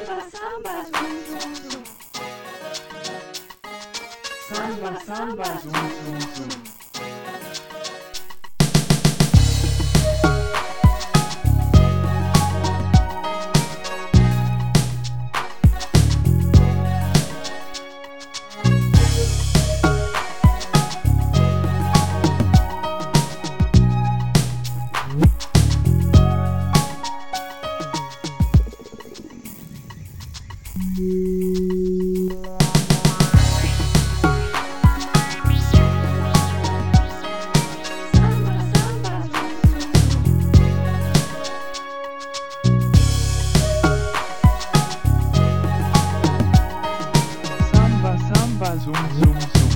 Samba, zoom, zoom, zoom. Samba, samba, zoom, zoom, zoom. Samba, zoom, zoom, zoom.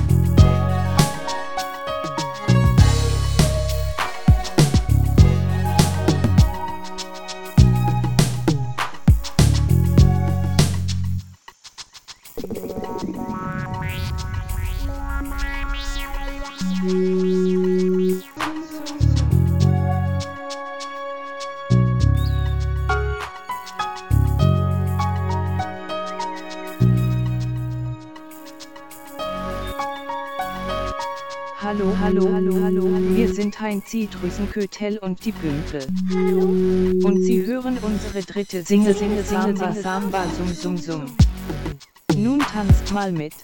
Hallo, wir sind Heinz Zitrüsenkötel und die Pümpel. Und Sie hören unsere dritte Single Samba, Sum, Sum, Sum. Nun tanzt mal mit.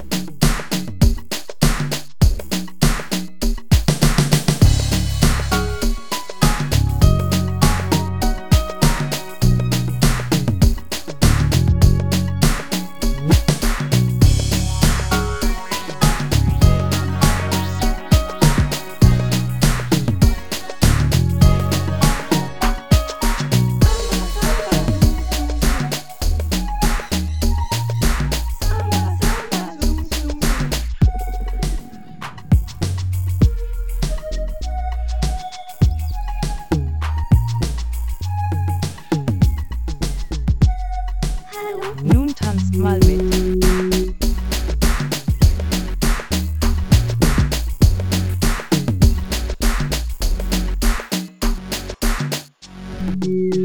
Nun tanzt mal mit.